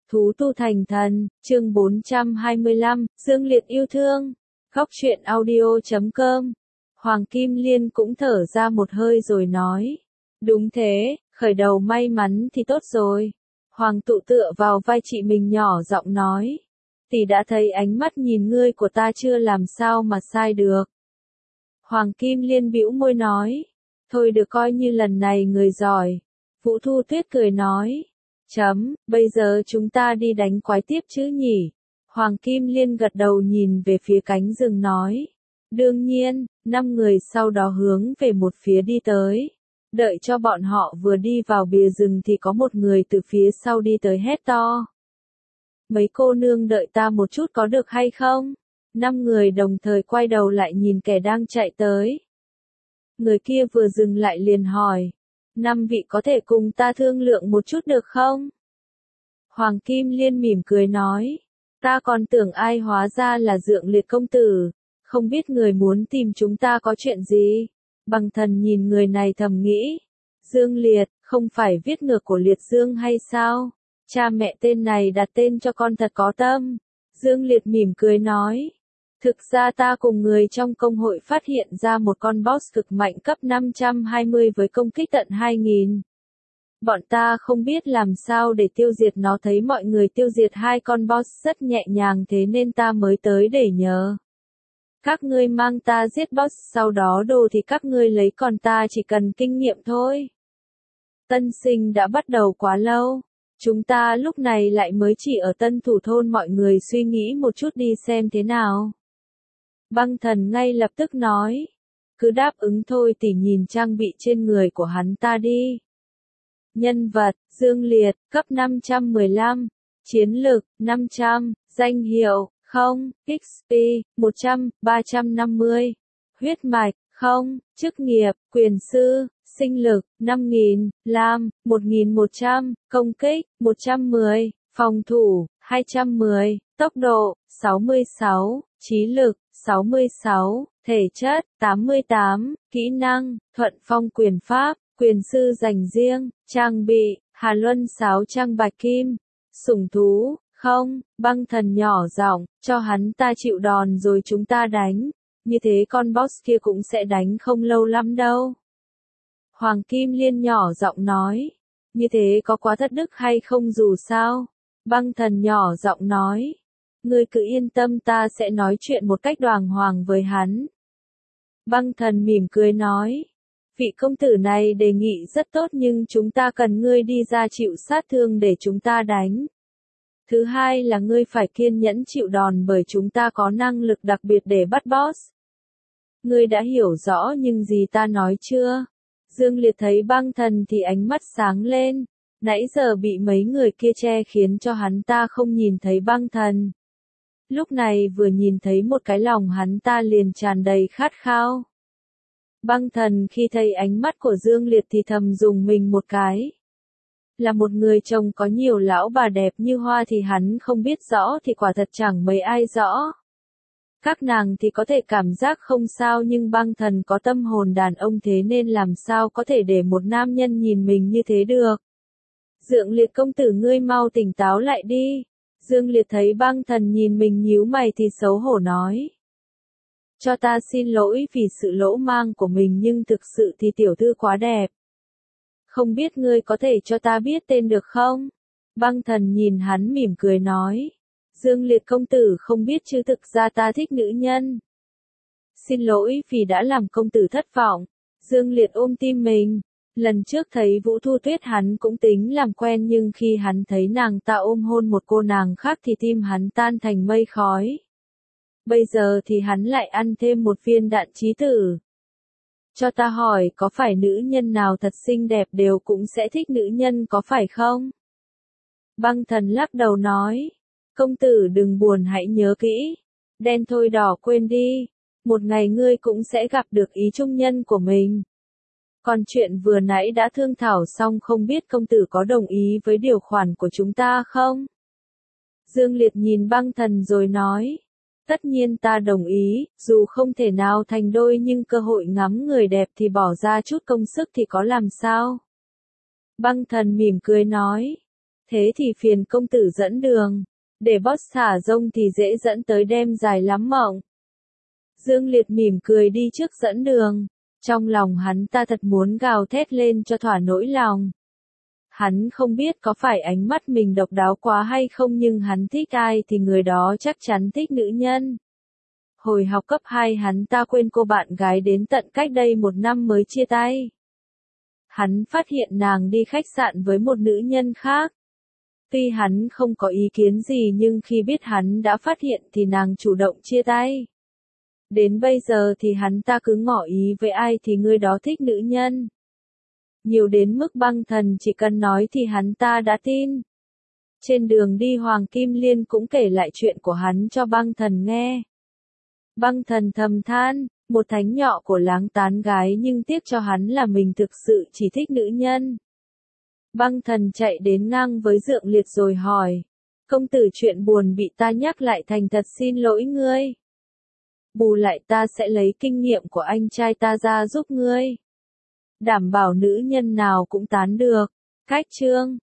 Thú tu thành thần, chương 425, Dương Liệt yêu thương. Góc truyện audio.com. Hoàng Kim Liên cũng thở ra một hơi rồi nói. Đúng thế, khởi đầu may mắn thì tốt rồi. Hoàng tụ tựa vào vai chị mình nhỏ giọng nói. Tỷ đã thấy ánh mắt nhìn ngươi của ta chưa, làm sao mà sai được. Hoàng Kim Liên bĩu môi nói. Thôi được, coi như lần này người giỏi. Vũ Thu Tuyết cười nói. Bây giờ chúng ta đi đánh quái tiếp chứ nhỉ? Hoàng Kim Liên gật đầu nhìn về phía cánh rừng nói. Đương nhiên, 5 người sau đó hướng về một phía đi tới. Đợi cho bọn họ vừa đi vào bìa rừng thì có một người từ phía sau đi tới hét to. Mấy cô nương đợi ta một chút có được hay không? 5 người đồng thời quay đầu lại nhìn kẻ đang chạy tới. Người kia vừa dừng lại liền hỏi. 5 vị có thể cùng ta thương lượng một chút được không? Hoàng Kim Liên mỉm cười nói. Ta còn tưởng ai, hóa ra là Dượng Liệt công tử. Không biết người muốn tìm chúng ta có chuyện gì? Bằng Thần nhìn người này thầm nghĩ. Dương Liệt, không phải viết ngược của Liệt Dương hay sao? Cha mẹ tên này đặt tên cho con thật có tâm. Dương Liệt mỉm cười nói. Thực ra ta cùng người trong công hội phát hiện ra một con boss cực mạnh cấp 520 với công kích tận 2000. Bọn ta không biết làm sao để tiêu diệt nó, thấy mọi người tiêu diệt 2 con boss rất nhẹ nhàng, thế nên ta mới tới để nhờ. Các ngươi mang ta giết boss, sau đó đồ thì các ngươi lấy, còn ta chỉ cần kinh nghiệm thôi. Tân sinh đã bắt đầu quá lâu. Chúng ta lúc này lại mới chỉ ở Tân Thủ Thôn, mọi người suy nghĩ một chút đi xem thế nào. Băng Thần ngay lập tức nói. Cứ đáp ứng thôi tỷ, nhìn trang bị trên người của hắn ta đi. Nhân vật, Dương Liệt, cấp 515. Chiến lực, 500. Danh hiệu, 0. XP, 100, 350. Huyết mạch, 0. Chức nghiệp, quyền sư. Sinh lực, 5000. Lam, 1100. Công kích, 110. Phòng thủ, 210. Tốc độ, 66. Trí lực, 66. Thể chất, 88. Kỹ năng, Thuận Phong quyền pháp, quyền sư dành riêng. Trang bị, Hà Luân sáo trang bạch kim. Sủng thú, 0. Băng Thần nhỏ giọng, cho hắn ta chịu đòn rồi chúng ta đánh. Như thế con boss kia cũng sẽ đánh không lâu lắm đâu. Hoàng Kim Liên nhỏ giọng nói. Như thế có quá thất đức hay không dù sao? Băng Thần nhỏ giọng nói. Ngươi cứ yên tâm, ta sẽ nói chuyện một cách đàng hoàng với hắn. Băng Thần mỉm cười nói. Vị công tử này đề nghị rất tốt, nhưng chúng ta cần ngươi đi ra chịu sát thương để chúng ta đánh. Thứ hai là ngươi phải kiên nhẫn chịu đòn, bởi chúng ta có năng lực đặc biệt để bắt boss. Ngươi đã hiểu rõ những gì ta nói chưa? Dương Liệt thấy Băng Thần thì ánh mắt sáng lên. Nãy giờ bị mấy người kia che khiến cho hắn ta không nhìn thấy Băng Thần. Lúc này vừa nhìn thấy một cái, lòng hắn ta liền tràn đầy khát khao. Băng Thần khi thấy ánh mắt của Dương Liệt thì thầm dùng mình một cái. Là một người chồng có nhiều lão bà đẹp như hoa thì hắn không biết rõ thì quả thật chẳng mấy ai rõ. Các nàng thì có thể cảm giác không sao, nhưng Băng Thần có tâm hồn đàn ông, thế nên làm sao có thể để một nam nhân nhìn mình như thế được. Dượng Liệt công tử, ngươi mau tỉnh táo lại đi. Dương Liệt thấy Băng Thần nhìn mình nhíu mày thì xấu hổ nói. Cho ta xin lỗi vì sự lỗ mãng của mình, nhưng thực sự thì tiểu thư quá đẹp. Không biết ngươi có thể cho ta biết tên được không? Băng Thần nhìn hắn mỉm cười nói. Dương Liệt công tử không biết chứ, thực ra ta thích nữ nhân. Xin lỗi vì đã làm công tử thất vọng. Dương Liệt ôm tim mình. Lần trước thấy Vũ Thu Tuyết hắn cũng tính làm quen, nhưng khi hắn thấy nàng ta ôm hôn một cô nàng khác thì tim hắn tan thành mây khói. Bây giờ thì hắn lại ăn thêm một viên đạn chí tử. Cho ta hỏi, có phải nữ nhân nào thật xinh đẹp đều cũng sẽ thích nữ nhân có phải không? Băng Thần lắc đầu nói. Công tử đừng buồn, hãy nhớ kỹ. Đen thôi đỏ quên đi. Một ngày ngươi cũng sẽ gặp được ý trung nhân của mình. Còn chuyện vừa nãy đã thương thảo xong, không biết công tử có đồng ý với điều khoản của chúng ta không? Dương Liệt nhìn Băng Thần rồi nói. Tất nhiên ta đồng ý, dù không thể nào thành đôi nhưng cơ hội ngắm người đẹp thì bỏ ra chút công sức thì có làm sao? Băng Thần mỉm cười nói. Thế thì phiền công tử dẫn đường. Để boss thả rông thì dễ dẫn tới đêm dài lắm mộng. Dương Liệt mỉm cười đi trước dẫn đường. Trong lòng hắn ta thật muốn gào thét lên cho thỏa nỗi lòng. Hắn không biết có phải ánh mắt mình độc đáo quá hay không, nhưng hắn thích ai thì người đó chắc chắn thích nữ nhân. Hồi học cấp 2 hắn ta quên cô bạn gái đến tận cách đây 1 năm mới chia tay. Hắn phát hiện nàng đi khách sạn với một nữ nhân khác. Tuy hắn không có ý kiến gì nhưng khi biết hắn đã phát hiện thì nàng chủ động chia tay. Đến bây giờ thì hắn ta cứ ngỏ ý với ai thì người đó thích nữ nhân. Nhiều đến mức Băng Thần chỉ cần nói thì hắn ta đã tin. Trên đường đi Hoàng Kim Liên cũng kể lại chuyện của hắn cho Băng Thần nghe. Băng Thần thầm than, một thánh nhọ của láng tán gái nhưng tiếc cho hắn là mình thực sự chỉ thích nữ nhân. Băng Thần chạy đến ngang với Dượng Liệt rồi hỏi, công tử chuyện buồn bị ta nhắc lại thành thật xin lỗi ngươi. Bù lại ta sẽ lấy kinh nghiệm của anh trai ta ra giúp ngươi. Đảm bảo nữ nhân nào cũng tán được. Cách chương